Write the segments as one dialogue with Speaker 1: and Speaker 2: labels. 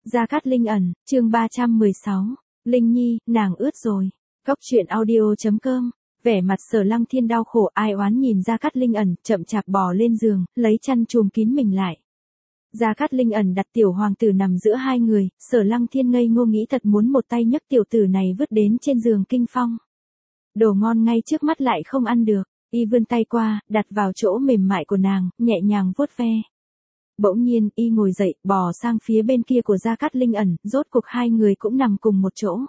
Speaker 1: Gia Cát Linh ẩn, chương 316. Linh Nhi, nàng ướt rồi. Góc truyện audio.com. Vẻ mặt Sở Lăng Thiên đau khổ ai oán nhìn Gia Cát Linh ẩn, chậm chạp bò lên giường, lấy chăn trùm kín mình lại. Gia Cát Linh ẩn đặt tiểu hoàng tử nằm giữa hai người, Sở Lăng Thiên ngây ngô nghĩ thật muốn một tay nhấc tiểu tử này vứt đến trên giường kinh phong. Đồ ngon ngay trước mắt lại không ăn được, y vươn tay qua, đặt vào chỗ mềm mại của nàng, nhẹ nhàng vuốt ve. Bỗng nhiên, y ngồi dậy, bò sang phía bên kia của Gia Cát Linh ẩn, rốt cuộc hai người cũng nằm cùng một chỗ.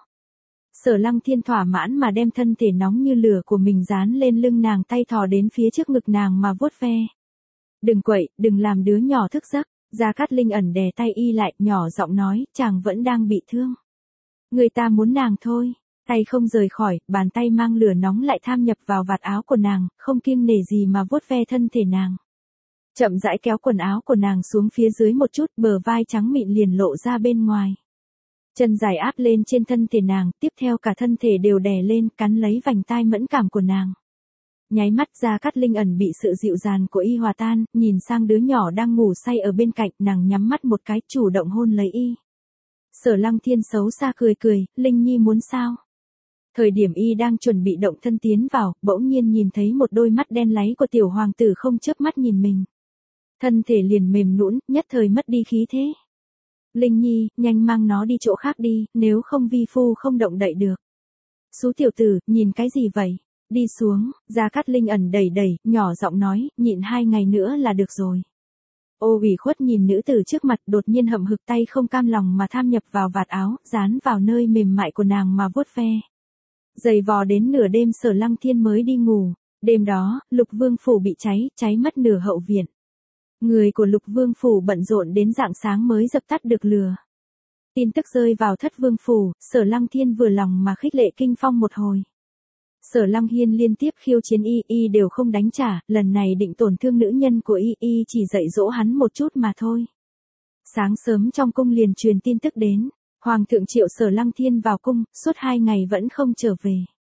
Speaker 1: Sở Lăng Thiên thỏa mãn mà đem thân thể nóng như lửa của mình dán lên lưng nàng, tay thò đến phía trước ngực nàng mà vuốt ve. Đừng quậy, đừng làm đứa nhỏ thức giấc. Gia Cát Linh ẩn đè tay y lại, nhỏ giọng nói, chàng vẫn đang bị thương. Người ta muốn nàng thôi. Tay không rời khỏi, bàn tay mang lửa nóng lại tham nhập vào vạt áo của nàng, không kiêng nể gì mà vuốt ve thân thể nàng. Chậm rãi kéo quần áo của nàng xuống phía dưới một chút, bờ vai trắng mịn liền lộ ra bên ngoài. Chân dài áp lên trên thân thể nàng, tiếp theo cả thân thể đều đè lên, cắn lấy vành tai mẫn cảm của nàng. Nháy mắt Gia Cát Linh ẩn bị sự dịu dàng của y hòa tan, nhìn sang đứa nhỏ đang ngủ say ở bên cạnh, nàng nhắm mắt một cái, chủ động hôn lấy y. Sở Lăng Thiên xấu xa cười cười, Linh Nhi muốn sao? Thời điểm y đang chuẩn bị động thân tiến vào, bỗng nhiên nhìn thấy một đôi mắt đen láy của tiểu hoàng tử không chớp mắt nhìn mình. Thân thể liền mềm nhũn, nhất thời mất đi khí thế. Linh Nhi, nhanh mang nó đi chỗ khác đi, nếu không vi phu không động đậy được. Sú tiểu tử, nhìn cái gì vậy? Đi xuống, Gia Cát Linh ẩn đẩy đẩy, nhỏ giọng nói, nhịn 2 ngày nữa là được rồi. Ô ủy khuất nhìn nữ tử trước mặt, đột nhiên hậm hực tay không cam lòng mà tham nhập vào vạt áo, dán vào nơi mềm mại của nàng mà vuốt ve. Giày vò đến nửa đêm Sở Lăng Thiên mới đi ngủ. Đêm đó, Lục Vương phủ bị cháy mất nửa hậu viện. Người của Lục Vương phủ bận rộn đến rạng sáng mới dập tắt được lửa. Tin tức rơi vào Thất Vương phủ, Sở Lăng Thiên vừa lòng mà khích lệ kinh phong một hồi. Sở Lăng Hiên liên tiếp khiêu chiến y đều không đánh trả, lần này định tổn thương nữ nhân của y chỉ dạy dỗ hắn một chút mà thôi. Sáng sớm trong cung liền truyền tin tức đến, Hoàng thượng triệu Sở Lăng Thiên vào cung, suốt 2 ngày vẫn không trở về.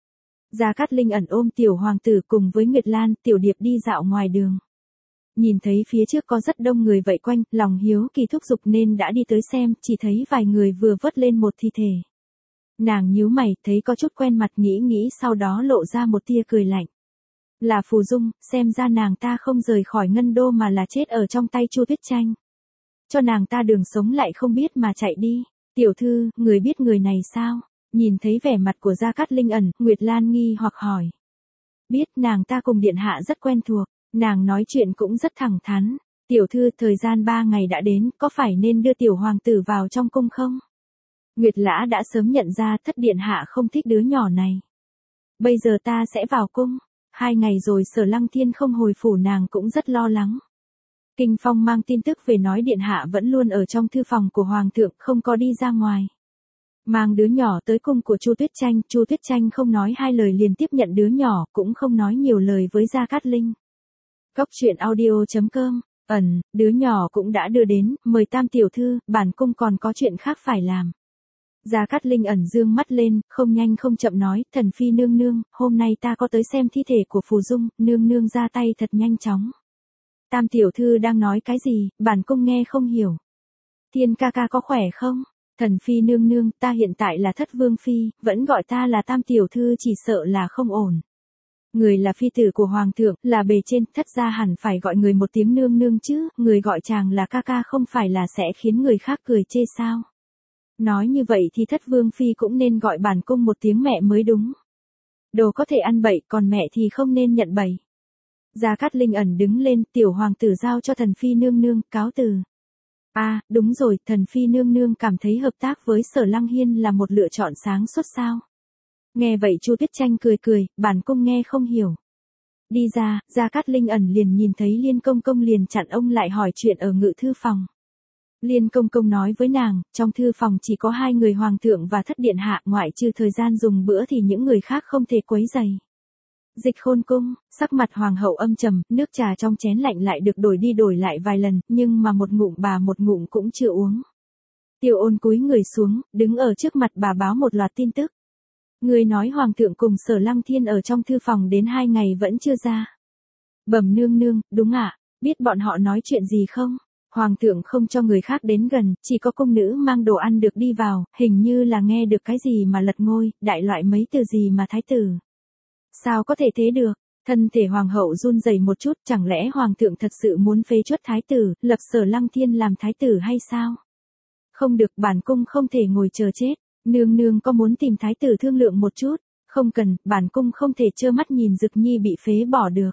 Speaker 1: Gia Cát Linh ẩn ôm tiểu hoàng tử cùng với Nguyệt Lan, Tiểu Điệp đi dạo ngoài đường. Nhìn thấy phía trước có rất đông người vây quanh, lòng hiếu kỳ thúc giục nên đã đi tới xem, chỉ thấy vài người vừa vớt lên một thi thể. Nàng nhíu mày, thấy có chút quen mặt nghĩ sau đó lộ ra một tia cười lạnh. Là Phù Dung, xem ra nàng ta không rời khỏi Ngân Đô mà là chết ở trong tay Chu Tuyết Tranh. Cho nàng ta đường sống lại không biết mà chạy đi. Tiểu thư, người biết người này sao? Nhìn thấy vẻ mặt của Gia Cát Linh ẩn, Nguyệt Lan nghi hoặc hỏi. Biết, nàng ta cùng điện hạ rất quen thuộc, nàng nói chuyện cũng rất thẳng thắn. Tiểu thư, thời gian 3 ngày đã đến, có phải nên đưa tiểu hoàng tử vào trong cung không? Nguyệt Lã đã sớm nhận ra Thất điện hạ không thích đứa nhỏ này. Bây giờ ta sẽ vào cung. 2 ngày rồi Sở Lăng Thiên không hồi phủ, nàng cũng rất lo lắng. Kinh Phong mang tin tức về nói điện hạ vẫn luôn ở trong thư phòng của hoàng thượng, không có đi ra ngoài. Mang đứa nhỏ tới cung của Chu Tuyết Tranh không nói 2 lời liền tiếp nhận đứa nhỏ, cũng không nói nhiều lời với Gia Cát Linh. Góc truyện audio.com. Đứa nhỏ cũng đã đưa đến, mời Tam tiểu thư, bản cung còn có chuyện khác phải làm. Gia Cát Linh ẩn dương mắt lên, không nhanh không chậm nói, thần phi nương nương, hôm nay ta có tới xem thi thể của Phù Dung, nương nương ra tay thật nhanh chóng. Tam tiểu thư đang nói cái gì, bản cung nghe không hiểu. Thiên ca ca có khỏe không? Thần phi nương nương, ta hiện tại là Thất Vương phi, vẫn gọi ta là Tam tiểu thư chỉ sợ là không ổn. Người là phi tử của hoàng thượng, là bề trên, Thất gia hẳn phải gọi người một tiếng nương nương chứ, người gọi chàng là ca ca không phải là sẽ khiến người khác cười chê sao? Nói như vậy thì Thất Vương phi cũng nên gọi bản cung một tiếng mẹ mới đúng. Đồ có thể ăn bậy, còn mẹ thì không nên nhận bậy. Gia Cát Linh ẩn đứng lên, tiểu hoàng tử giao cho thần phi nương nương, cáo từ. Đúng rồi, thần phi nương nương cảm thấy hợp tác với Sở Lăng Hiên là một lựa chọn sáng suốt sao? Nghe vậy Chu Tuyết Tranh cười, bản cung nghe không hiểu. Đi ra, Gia Cát Linh ẩn liền nhìn thấy Liên Công Công liền chặn ông lại hỏi chuyện ở ngự thư phòng. Liên Công Công nói với nàng, trong thư phòng chỉ có 2 người hoàng thượng và Thất điện hạ, ngoại trừ thời gian dùng bữa thì những người khác không thể quấy rầy. Dịch Khôn cung, sắc mặt hoàng hậu âm trầm, nước trà trong chén lạnh lại được đổi đi đổi lại vài lần, nhưng mà một ngụm bà một ngụm cũng chưa uống. Tiêu Ôn cúi người xuống, đứng ở trước mặt bà báo một loạt tin tức. Người nói hoàng thượng cùng Sở Lăng Thiên ở trong thư phòng đến 2 ngày vẫn chưa ra. Bẩm nương nương, đúng ạ, biết bọn họ nói chuyện gì không? Hoàng thượng không cho người khác đến gần, chỉ có cung nữ mang đồ ăn được đi vào, hình như là nghe được cái gì mà lật ngôi, đại loại mấy từ gì mà thái tử. Sao có thể thế được? Thân thể hoàng hậu run rẩy một chút, chẳng lẽ hoàng thượng thật sự muốn phế truất thái tử, lập Sở Lăng Thiên làm thái tử hay sao? Không được, bản cung không thể ngồi chờ chết. Nương nương có muốn tìm thái tử thương lượng một chút? Không cần, bản cung không thể trơ mắt nhìn Dực Nhi bị phế bỏ được.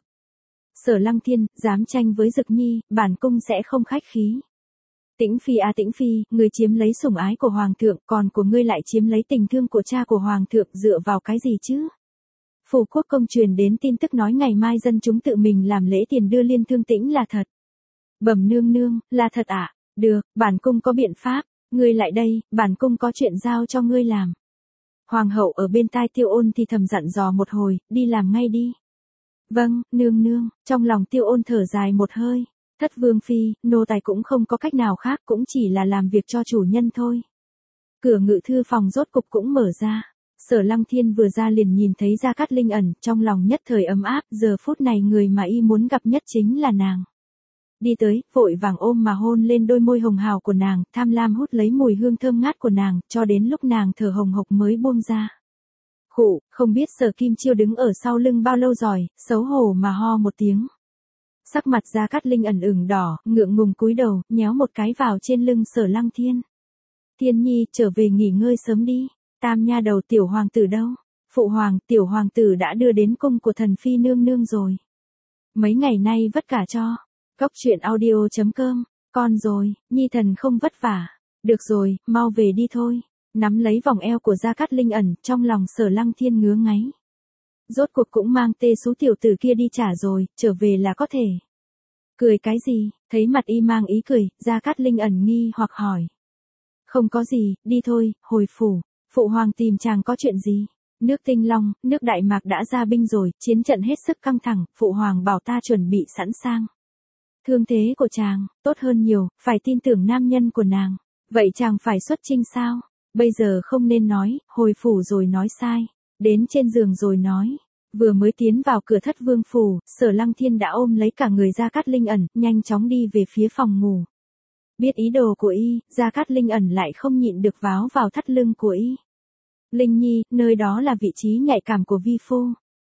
Speaker 1: Sở Lăng Thiên, dám tranh với Dực Nhi, bản cung sẽ không khách khí. Tĩnh Phi à Tĩnh Phi, ngươi chiếm lấy sủng ái của hoàng thượng, còn của ngươi lại chiếm lấy tình thương của cha của hoàng thượng, dựa vào cái gì chứ? Phủ quốc công truyền đến tin tức nói ngày mai dân chúng tự mình làm lễ tiền đưa Liên Thương Tĩnh là thật. Bẩm nương nương, là thật ạ? Được, bản cung có biện pháp, ngươi lại đây, bản cung có chuyện giao cho ngươi làm. Hoàng hậu ở bên tai Tiêu Ôn thì thầm dặn dò một hồi, đi làm ngay đi. Vâng, nương nương, trong lòng Tiêu Ôn thở dài một hơi. Thất vương phi, nô tài cũng không có cách nào khác, cũng chỉ là làm việc cho chủ nhân thôi. Cửa ngự thư phòng rốt cục cũng mở ra. Sở Lăng Thiên vừa ra liền nhìn thấy Gia Cát Linh ẩn, trong lòng nhất thời ấm áp, giờ phút này người mà y muốn gặp nhất chính là nàng. Đi tới, vội vàng ôm mà hôn lên đôi môi hồng hào của nàng, tham lam hút lấy mùi hương thơm ngát của nàng, cho đến lúc nàng thở hồng hộc mới buông ra. Khụ, không biết Sở Kim Chiêu đứng ở sau lưng bao lâu rồi, xấu hổ mà ho một tiếng. Sắc mặt Gia Cát Linh ẩn ửng đỏ, ngượng ngùng cúi đầu, nhéo một cái vào trên lưng Sở Lăng Thiên. Thiên Nhi, trở về nghỉ ngơi sớm đi. Tam nha đầu tiểu hoàng tử đâu? Phụ hoàng, tiểu hoàng tử đã đưa đến cung của thần phi nương nương rồi. Mấy ngày nay vất cả cho. Cốc truyện audio.com, con rồi, Nhi thần không vất vả. Được rồi, mau về đi thôi. Nắm lấy vòng eo của Gia Cát Linh ẩn, trong lòng Sở Lăng Thiên ngứa ngáy. Rốt cuộc cũng mang tê số tiểu tử kia đi trả rồi, trở về là có thể. Cười cái gì? Thấy mặt y mang ý cười, Gia Cát Linh ẩn nghi hoặc hỏi. Không có gì, đi thôi, hồi phủ. Phụ hoàng tìm chàng có chuyện gì? Nước Tinh Long, nước Đại Mạc đã ra binh rồi, chiến trận hết sức căng thẳng, phụ hoàng bảo ta chuẩn bị sẵn sàng. Thương thế của chàng, tốt hơn nhiều, phải tin tưởng nam nhân của nàng. Vậy chàng phải xuất chinh sao? Bây giờ không nên nói, hồi phủ rồi nói sai. Đến trên giường rồi nói. Vừa mới tiến vào cửa Thất Vương phủ, Sở Lăng Thiên đã ôm lấy cả người Gia Cát Linh ẩn, nhanh chóng đi về phía phòng ngủ. Biết ý đồ của y, Gia Cát Linh ẩn lại không nhịn được váo vào thắt lưng của y. Linh Nhi, nơi đó là vị trí nhạy cảm của vi phu.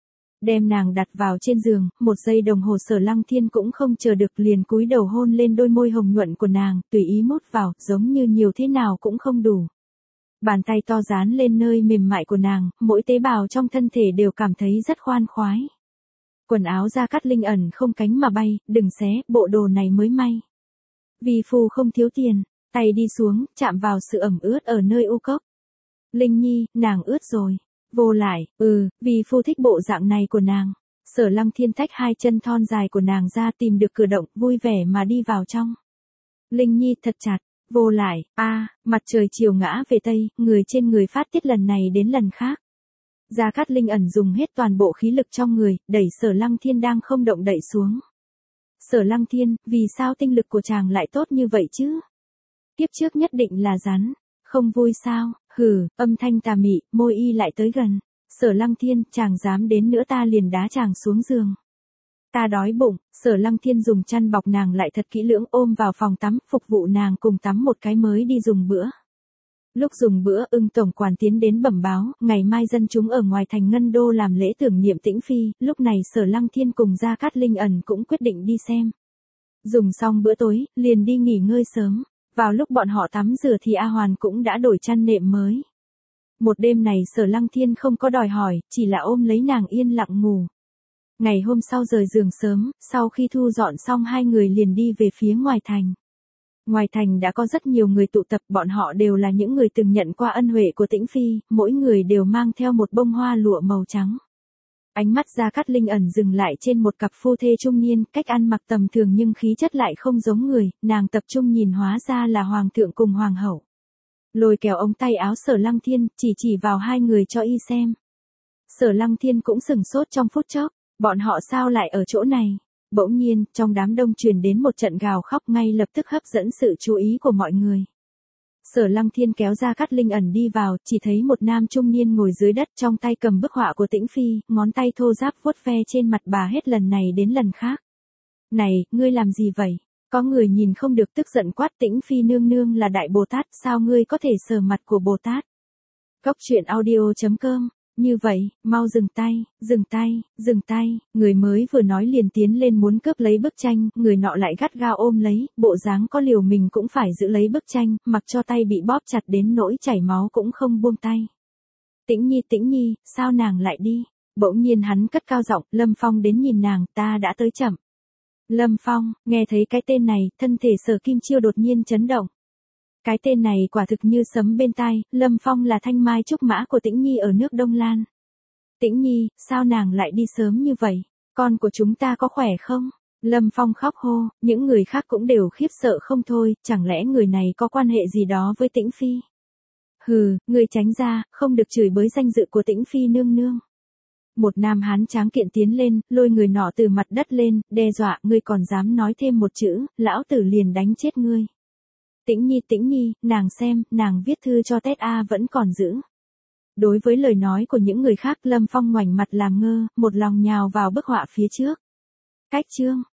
Speaker 1: Đem nàng đặt vào trên giường, một giây đồng hồ Sở Lăng Thiên cũng không chờ được liền cúi đầu hôn lên đôi môi hồng nhuận của nàng, tùy ý mút vào, giống như nhiều thế nào cũng không đủ. Bàn tay to dán lên nơi mềm mại của nàng, mỗi tế bào trong thân thể đều cảm thấy rất khoan khoái. Quần áo Gia Cát Linh ẩn không cánh mà bay, đừng xé, bộ đồ này mới may. Vi phu không thiếu tiền, tay đi xuống, chạm vào sự ẩm ướt ở nơi u cốc. Linh Nhi, nàng ướt rồi. Vô lại, vì phu thích bộ dạng này của nàng. Sở Lăng Thiên tách hai chân thon dài của nàng ra tìm được cửa động, vui vẻ mà đi vào trong. Linh Nhi thật chặt, vô lại, mặt trời chiều ngã về tây, người trên người phát tiết lần này đến lần khác. Gia Cát Linh ẩn dùng hết toàn bộ khí lực trong người, đẩy Sở Lăng Thiên đang không động đậy xuống. Sở Lăng Thiên, vì sao tinh lực của chàng lại tốt như vậy chứ? Kiếp trước nhất định là rắn. Không vui sao? Hừ, âm thanh tà mị, môi y lại tới gần. Sở Lăng Thiên, chàng dám đến nữa ta liền đá chàng xuống giường. Ta đói bụng, Sở Lăng Thiên dùng chăn bọc nàng lại thật kỹ lưỡng ôm vào phòng tắm, phục vụ nàng cùng tắm một cái mới đi dùng bữa. Lúc dùng bữa, Ưng tổng quản tiến đến bẩm báo, ngày mai dân chúng ở ngoài thành Ngân Đô làm lễ tưởng niệm Tĩnh Phi, lúc này Sở Lăng Thiên cùng Gia Cát Linh ẩn cũng quyết định đi xem. Dùng xong bữa tối, liền đi nghỉ ngơi sớm. Vào lúc bọn họ tắm rửa thì A Hoàn cũng đã đổi chăn nệm mới. Một đêm này Sở Lăng Thiên không có đòi hỏi, chỉ là ôm lấy nàng yên lặng ngủ. Ngày hôm sau rời giường sớm, sau khi thu dọn xong hai người liền đi về phía ngoài thành. Ngoài thành đã có rất nhiều người tụ tập, bọn họ đều là những người từng nhận qua ân huệ của Tĩnh Phi, mỗi người đều mang theo một bông hoa lụa màu trắng. Ánh mắt Gia Cát Linh ẩn dừng lại trên một cặp phu thê trung niên, cách ăn mặc tầm thường nhưng khí chất lại không giống người, nàng tập trung nhìn hóa ra là hoàng thượng cùng hoàng hậu. Lôi kéo ống tay áo Sở Lăng Thiên, chỉ vào hai người cho y xem. Sở Lăng Thiên cũng sừng sốt trong phút chốc, bọn họ sao lại ở chỗ này? Bỗng nhiên, trong đám đông truyền đến một trận gào khóc ngay lập tức hấp dẫn sự chú ý của mọi người. Sở Lăng Thiên kéo Gia Cát Linh ẩn đi vào, chỉ thấy một nam trung niên ngồi dưới đất trong tay cầm bức họa của Tĩnh Phi, ngón tay thô ráp vuốt ve trên mặt bà hết lần này đến lần khác. Này, ngươi làm gì vậy? Có người nhìn không được tức giận quát Tĩnh Phi nương nương là Đại Bồ Tát, sao ngươi có thể sờ mặt của Bồ Tát? Cốc truyện audio.com. Như vậy, mau dừng tay, dừng tay, dừng tay, người mới vừa nói liền tiến lên muốn cướp lấy bức tranh, người nọ lại gắt gao ôm lấy, bộ dáng có liều mình cũng phải giữ lấy bức tranh, mặc cho tay bị bóp chặt đến nỗi chảy máu cũng không buông tay. Tĩnh Nhi, sao nàng lại đi? Bỗng nhiên hắn cất cao giọng, Lâm Phong đến nhìn nàng, ta đã tới chậm. Lâm Phong, nghe thấy cái tên này, thân thể Sở Kim Chiêu đột nhiên chấn động. Cái tên này quả thực như sấm bên tai, Lâm Phong là thanh mai trúc mã của Tĩnh Nhi ở nước Đông Lan. Tĩnh Nhi, sao nàng lại đi sớm như vậy? Con của chúng ta có khỏe không? Lâm Phong khóc hô, những người khác cũng đều khiếp sợ không thôi, chẳng lẽ người này có quan hệ gì đó với Tĩnh Phi? Hừ, người tránh ra, không được chửi bới danh dự của Tĩnh Phi nương nương. Một nam hán tráng kiện tiến lên, lôi người nọ từ mặt đất lên, đe dọa, ngươi còn dám nói thêm một chữ, lão tử liền đánh chết ngươi. Tĩnh Nhi, nàng xem, nàng viết thư cho Tết A vẫn còn giữ. Đối với lời nói của những người khác, Lâm Phong ngoảnh mặt làm ngơ, một lòng nhào vào bức họa phía trước. Cách chương